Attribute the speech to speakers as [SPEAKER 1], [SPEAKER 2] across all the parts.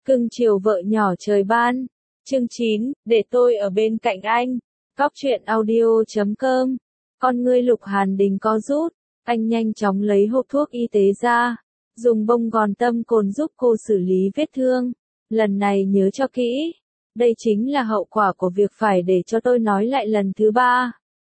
[SPEAKER 1] Cưng chiều vợ nhỏ trời ban. Chương 9, để tôi ở bên cạnh anh. Cóc truyện audio.com. Con ngươi Lục Hàn Đình co rút, anh nhanh chóng lấy hộp thuốc y tế ra, dùng bông gòn tâm cồn giúp cô xử lý vết thương. Lần này nhớ cho kỹ, đây chính là hậu quả của việc phải để cho tôi nói lại lần thứ ba.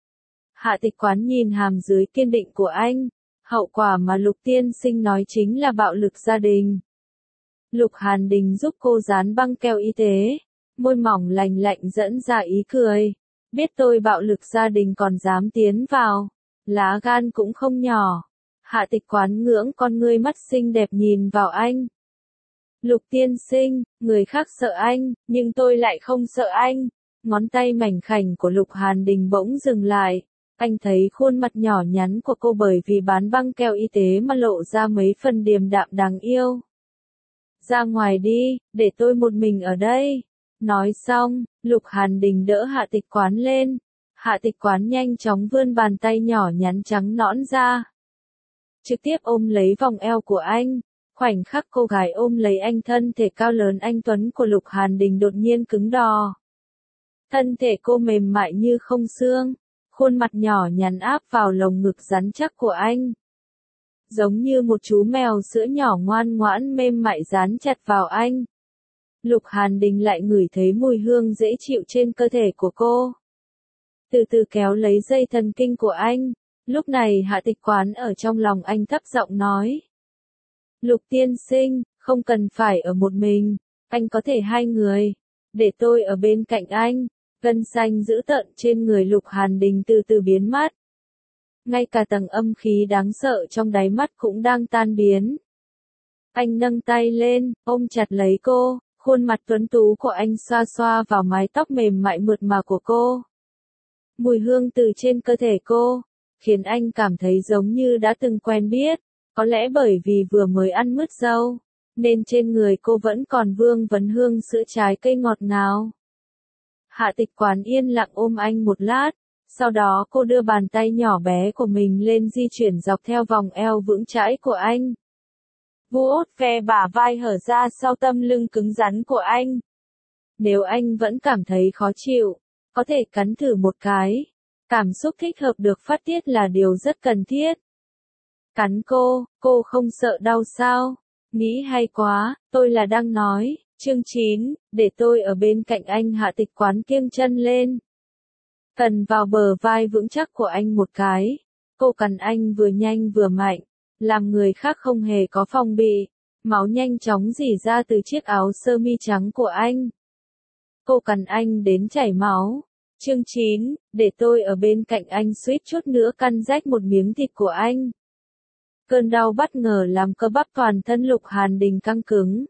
[SPEAKER 1] Hạ Tịch Quán nhìn hàm dưới kiên định của anh, hậu quả mà Lục tiên sinh nói chính là bạo lực gia đình. Lục Hàn Đình giúp cô dán băng keo y tế, môi mỏng lành lạnh dẫn ra ý cười. Biết tôi bạo lực gia đình còn dám tiến vào, lá gan cũng không nhỏ. Hạ Tịch Quán ngưỡng con ngươi mắt xinh đẹp nhìn vào anh. Lục tiên sinh, người khác sợ anh, nhưng tôi lại không sợ anh. Ngón tay mảnh khảnh của Lục Hàn Đình bỗng dừng lại. Anh thấy khuôn mặt nhỏ nhắn của cô bởi vì bán băng keo y tế mà lộ ra mấy phần điềm đạm đáng yêu. Ra ngoài đi, để tôi một mình ở đây. Nói xong, Lục Hàn Đình đỡ Hạ Tịch Quán lên. Hạ Tịch Quán nhanh chóng vươn bàn tay nhỏ nhắn trắng nõn ra, trực tiếp ôm lấy vòng eo của anh. Khoảnh khắc cô gái ôm lấy anh, thân thể cao lớn anh tuấn của Lục Hàn Đình đột nhiên cứng đò. Thân thể cô mềm mại như không xương, khuôn mặt nhỏ nhắn áp vào lồng ngực rắn chắc của anh. Giống như một chú mèo sữa nhỏ ngoan ngoãn mềm mại dán chặt vào anh. Lục Hàn Đình lại ngửi thấy mùi hương dễ chịu trên cơ thể của cô. Từ từ kéo lấy dây thần kinh của anh. Lúc này Hạ Tịch Quán ở trong lòng anh thấp giọng nói. Lục tiên sinh, không cần phải ở một mình, anh có thể hai người. Để tôi ở bên cạnh anh. Gân xanh dữ tợn trên người Lục Hàn Đình từ từ biến mất. Ngay cả tầng âm khí đáng sợ trong đáy mắt cũng đang tan biến. Anh nâng tay lên, ôm chặt lấy cô, khuôn mặt tuấn tú của anh xoa xoa vào mái tóc mềm mại mượt mà của cô. Mùi hương từ trên cơ thể cô, khiến anh cảm thấy giống như đã từng quen biết, có lẽ bởi vì vừa mới ăn mứt dâu, nên trên người cô vẫn còn vương vấn hương sữa trái cây ngọt ngào. Hạ Tịch Quán yên lặng ôm anh một lát. Sau đó cô đưa bàn tay nhỏ bé của mình lên di chuyển dọc theo vòng eo vững chãi của anh. Vuốt ve bả vai hở ra sau tâm lưng cứng rắn của anh. Nếu anh vẫn cảm thấy khó chịu, có thể cắn thử một cái. Cảm xúc thích hợp được phát tiết là điều rất cần thiết. Cắn cô không sợ đau sao? Nghĩ hay quá, tôi là đang nói. Chương 9, để tôi ở bên cạnh anh. Hạ Tịch Quán kiêng chân lên, cần vào bờ vai vững chắc của anh một cái. Cô cắn anh vừa nhanh vừa mạnh, làm người khác không hề có phòng bị. Máu nhanh chóng rỉ ra từ chiếc áo sơ mi trắng của anh. Cô cắn anh đến chảy máu. Chương 9, để tôi ở bên cạnh anh, suýt chút nữa căn rách một miếng thịt của anh. Cơn đau bất ngờ làm cơ bắp toàn thân Lục Hàn Đình căng cứng.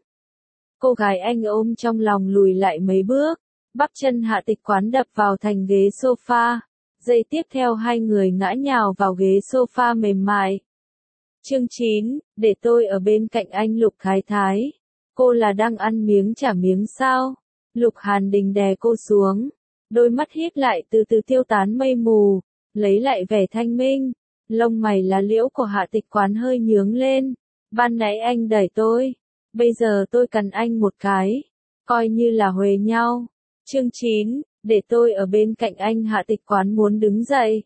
[SPEAKER 1] Cô gái anh ôm trong lòng lùi lại mấy bước. Bắp chân Hạ Tịch Quán đập vào thành ghế sofa. Giây tiếp theo hai người ngã nhào vào ghế sofa mềm mại. Chương 9, để tôi ở bên cạnh anh. Lục Thái Thái, cô là đang ăn miếng trả miếng sao? Lục Hàn Đình đè cô xuống. Đôi mắt híp lại từ từ tiêu tán mây mù, lấy lại vẻ thanh minh. Lông mày lá liễu của Hạ Tịch Quán hơi nhướng lên. Ban nãy anh đẩy tôi, bây giờ tôi cắn anh một cái, coi như là huề nhau. Chương 9, để tôi ở bên cạnh anh. Hạ Tịch Quán muốn đứng dậy,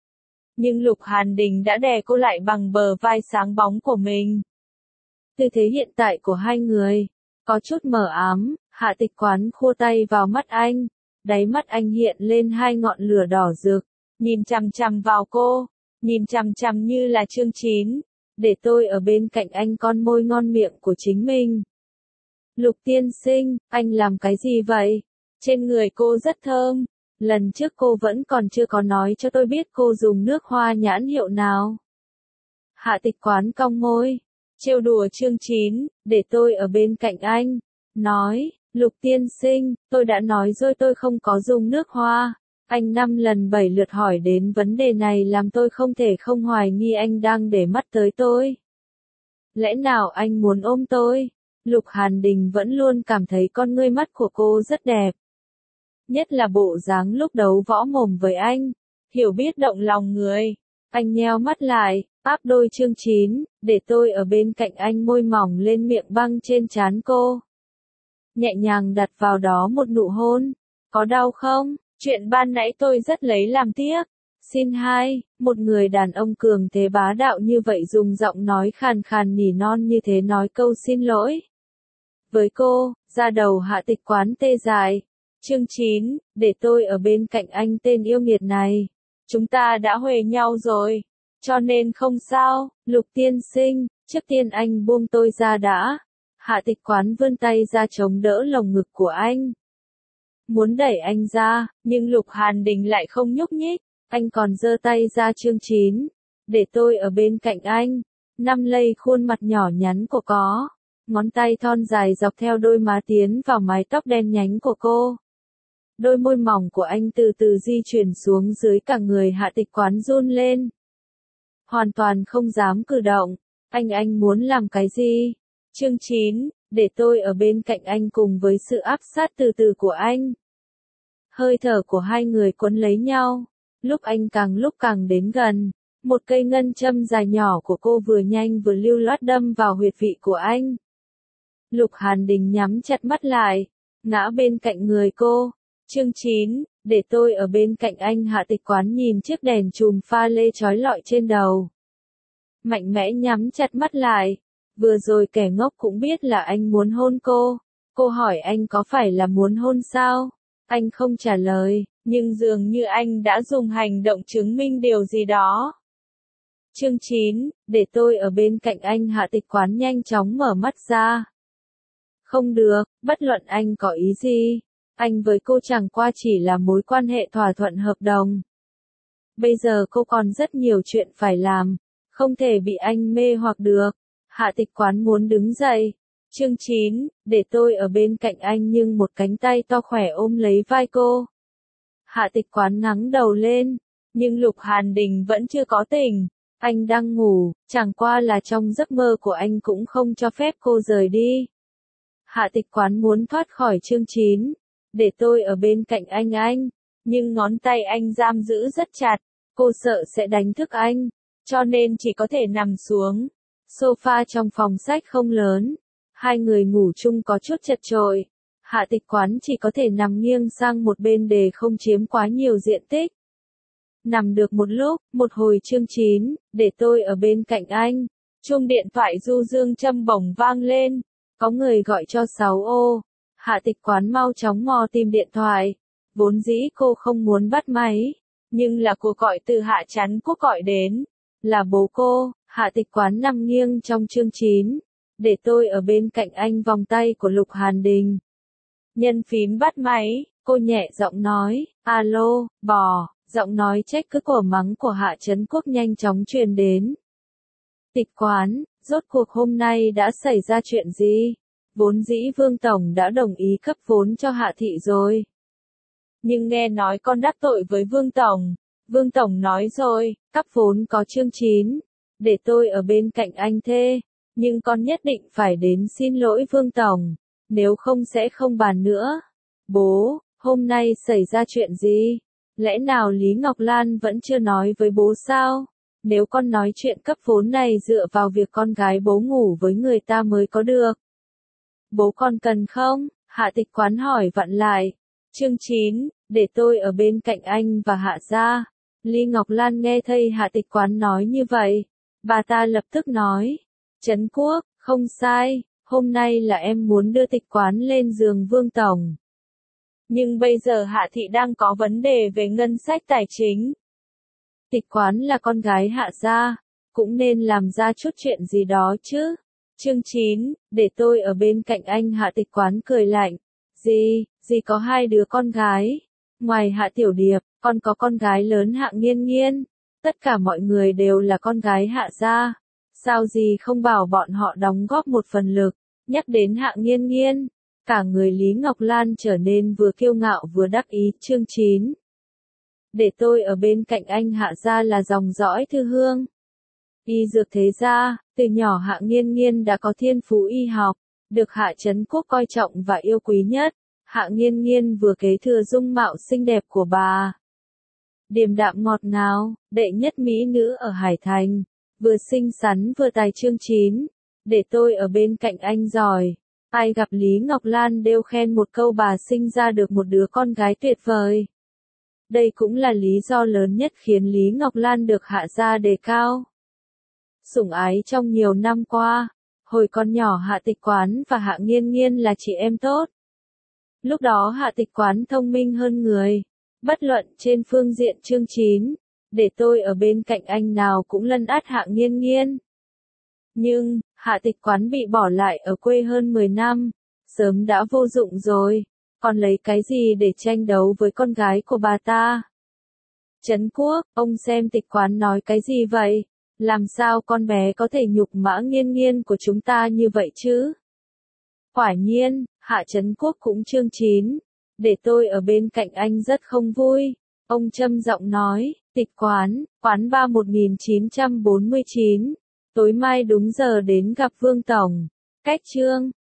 [SPEAKER 1] nhưng Lục Hàn Đình đã đè cô lại bằng bờ vai sáng bóng của mình. Tư thế hiện tại của hai người có chút mờ ám. Hạ Tịch Quán khua tay vào mắt anh, đáy mắt anh hiện lên hai ngọn lửa đỏ rực, nhìn chằm chằm vào cô, nhìn chằm chằm như là chương 9, để tôi ở bên cạnh anh. Con môi ngon miệng của chính mình. Lục tiên sinh, anh làm cái gì vậy? Trên người cô rất thơm. Lần trước cô vẫn còn chưa có nói cho tôi biết cô dùng nước hoa nhãn hiệu nào. Hạ Tịch Quán cong môi, trêu đùa chương 9, để tôi ở bên cạnh anh. Nói, Lục tiên sinh, tôi đã nói rồi tôi không có dùng nước hoa. Anh 5 lần 7 lượt hỏi đến vấn đề này làm tôi không thể không hoài nghi anh đang để mắt tới tôi. Lẽ nào anh muốn ôm tôi? Lục Hàn Đình vẫn luôn cảm thấy con ngươi mắt của cô rất đẹp. Nhất là bộ dáng lúc đấu võ mồm với anh, hiểu biết động lòng người. Anh nheo mắt lại, áp đôi chương 9, để tôi ở bên cạnh anh. Môi mỏng lên miệng băng trên trán cô. nhẹ nhàng đặt vào đó một nụ hôn. Có đau không? Chuyện ban nãy tôi rất lấy làm tiếc. Xin hai, một người đàn ông cường thế bá đạo như vậy dùng giọng nói khàn khàn nỉ non như thế nói câu xin lỗi. Với cô, da đầu Hạ Tịch Quán tê dại. Chương 9, để tôi ở bên cạnh anh tên yêu nghiệt này. Chúng ta đã huề nhau rồi, cho nên không sao, Lục tiên sinh, trước tiên anh buông tôi ra đã. Hạ Tịch Quán vươn tay ra chống đỡ lồng ngực của anh. Muốn đẩy anh ra, nhưng Lục Hàn Đình lại không nhúc nhích. Anh còn giơ tay ra. Chương 9, để tôi ở bên cạnh anh. Năm lây khuôn mặt nhỏ nhắn của có. Ngón tay thon dài dọc theo đôi má tiến vào mái tóc đen nhánh của cô. Đôi môi mỏng của anh từ từ di chuyển xuống dưới, cả người Hạ Tịch Quán run lên. Hoàn toàn không dám cử động. Anh muốn làm cái gì? Chương 9, để tôi ở bên cạnh anh cùng với sự áp sát từ từ của anh. Hơi thở của hai người quấn lấy nhau. Lúc càng đến gần. Một cây ngân châm dài nhỏ của cô vừa nhanh vừa lưu loát đâm vào huyệt vị của anh. Lục Hàn Đình nhắm chặt mắt lại, ngã bên cạnh người cô. Chương 9, để tôi ở bên cạnh anh. Hạ Tịch Quán nhìn chiếc đèn chùm pha lê chói lọi trên đầu. Mạnh mẽ nhắm chặt mắt lại. Vừa rồi kẻ ngốc cũng biết là anh muốn hôn cô. Cô hỏi anh có phải là muốn hôn sao? Anh không trả lời, nhưng dường như anh đã dùng hành động chứng minh điều gì đó. Chương 9, để tôi ở bên cạnh anh. Hạ Tịch Quán nhanh chóng mở mắt ra. Không được, bất luận anh có ý gì. Anh với cô chẳng qua chỉ là mối quan hệ thỏa thuận hợp đồng. Bây giờ cô còn rất nhiều chuyện phải làm. Không thể bị anh mê hoặc được. Hạ Tịch Quán muốn đứng dậy. Chương 9, để tôi ở bên cạnh anh, nhưng một cánh tay to khỏe ôm lấy vai cô. Hạ Tịch Quán ngẩng đầu lên. Nhưng Lục Hàn Đình vẫn chưa có tỉnh. Anh đang ngủ, chẳng qua là trong giấc mơ của anh cũng không cho phép cô rời đi. Hạ Tịch Quán muốn thoát khỏi. Chương 9, để tôi ở bên cạnh anh. Nhưng ngón tay anh giam giữ rất chặt. Cô sợ sẽ đánh thức anh. Cho nên chỉ có thể nằm xuống. Sofa trong phòng sách không lớn. Hai người ngủ chung có chút chật chội. Hạ Tịch Quán chỉ có thể nằm nghiêng sang một bên để không chiếm quá nhiều diện tích. Nằm được một lúc, một hồi. Chương 9, để tôi ở bên cạnh anh. Chuông điện thoại du dương châm bổng vang lên. Có người gọi cho 6 ô. Hạ Tịch Quán mau chóng mò tìm điện thoại. Vốn dĩ cô không muốn bắt máy. Nhưng là cuộc gọi từ Hạ Chắn Quốc gọi đến. Là bố cô. Hạ Tịch Quán nằm nghiêng trong. Chương 9, để tôi ở bên cạnh anh. Vòng tay của Lục Hàn Đình. Nhân phím bắt máy, cô nhẹ giọng nói, alo, bò. Giọng nói trách cứ của mắng của Hạ Chấn Quốc nhanh chóng truyền đến. Tịch Quán, rốt cuộc hôm nay đã xảy ra chuyện gì? Vốn dĩ Vương Tổng đã đồng ý cấp vốn cho Hạ Thị rồi. Nhưng nghe nói con đắc tội với Vương Tổng. Vương Tổng nói rồi, cấp vốn có. Chương 9, để tôi ở bên cạnh anh thế. Nhưng con nhất định phải đến xin lỗi Vương Tổng. Nếu không sẽ không bàn nữa. Bố, hôm nay xảy ra chuyện gì? Lẽ nào Lý Ngọc Lan vẫn chưa nói với bố sao? Nếu con nói chuyện cấp vốn này dựa vào việc con gái bố ngủ với người ta mới có được. Bố con cần không? Hạ Tịch Quán hỏi vặn lại. Chương 9, để tôi ở bên cạnh anh và Hạ gia. Lý Ngọc Lan nghe thấy Hạ Tịch Quán nói như vậy. Bà ta lập tức nói. Trấn Quốc, không sai. Hôm nay là em muốn đưa Tịch Quán lên giường Vương Tổng. Nhưng bây giờ Hạ Thị đang có vấn đề về ngân sách tài chính. Tịch Quán là con gái Hạ gia, cũng nên làm ra chút chuyện gì đó chứ. Chương 9, để tôi ở bên cạnh anh. Hạ Tịch Quán cười lạnh. Gì có hai đứa con gái. Ngoài Hạ Tiểu Điệp, còn có con gái lớn Hạ Nghiên Nghiên. Tất cả mọi người đều là con gái Hạ gia. Sao gì không bảo bọn họ đóng góp một phần lực. Nhắc đến Hạ Nghiên Nghiên, cả người Lý Ngọc Lan trở nên vừa kiêu ngạo vừa đắc ý. Chương 9, để tôi ở bên cạnh anh. Hạ gia là dòng dõi Thư Hương. Y dược thế gia, từ nhỏ Hạ Nghiên Nghiên đã có thiên phú y học, được Hạ Chấn Quốc coi trọng và yêu quý nhất. Hạ Nghiên Nghiên vừa kế thừa dung mạo xinh đẹp của bà. Điềm đạm ngọt ngào, đệ nhất mỹ nữ ở Hải Thành, vừa xinh xắn vừa tài. Chương 9, để tôi ở bên cạnh anh giỏi. Ai gặp Lý Ngọc Lan đều khen một câu bà sinh ra được một đứa con gái tuyệt vời. Đây cũng là lý do lớn nhất khiến Lý Ngọc Lan được Hạ gia đề cao. Sủng ái trong nhiều năm qua, hồi còn nhỏ Hạ Tịch Quán và Hạ Nghiên Nghiên là chị em tốt. Lúc đó Hạ Tịch Quán thông minh hơn người, bất luận trên phương diện chương 9, để tôi ở bên cạnh anh nào cũng lấn át Hạ Nghiên Nghiên. Nhưng, Hạ Tịch Quán bị bỏ lại ở quê hơn 10 năm, sớm đã vô dụng rồi, còn lấy cái gì để tranh đấu với con gái của bà ta? Trấn Quốc, ông xem Tịch Quán nói cái gì vậy? Làm sao con bé có thể nhục mã Nghiên Nghiên của chúng ta như vậy chứ? Quả nhiên, Hạ Trấn Quốc cũng chương 9, để tôi ở bên cạnh anh rất không vui. Ông trầm giọng nói, Tịch Quán, quán ba 1949, tối mai đúng giờ đến gặp Vương Tổng. Cách chương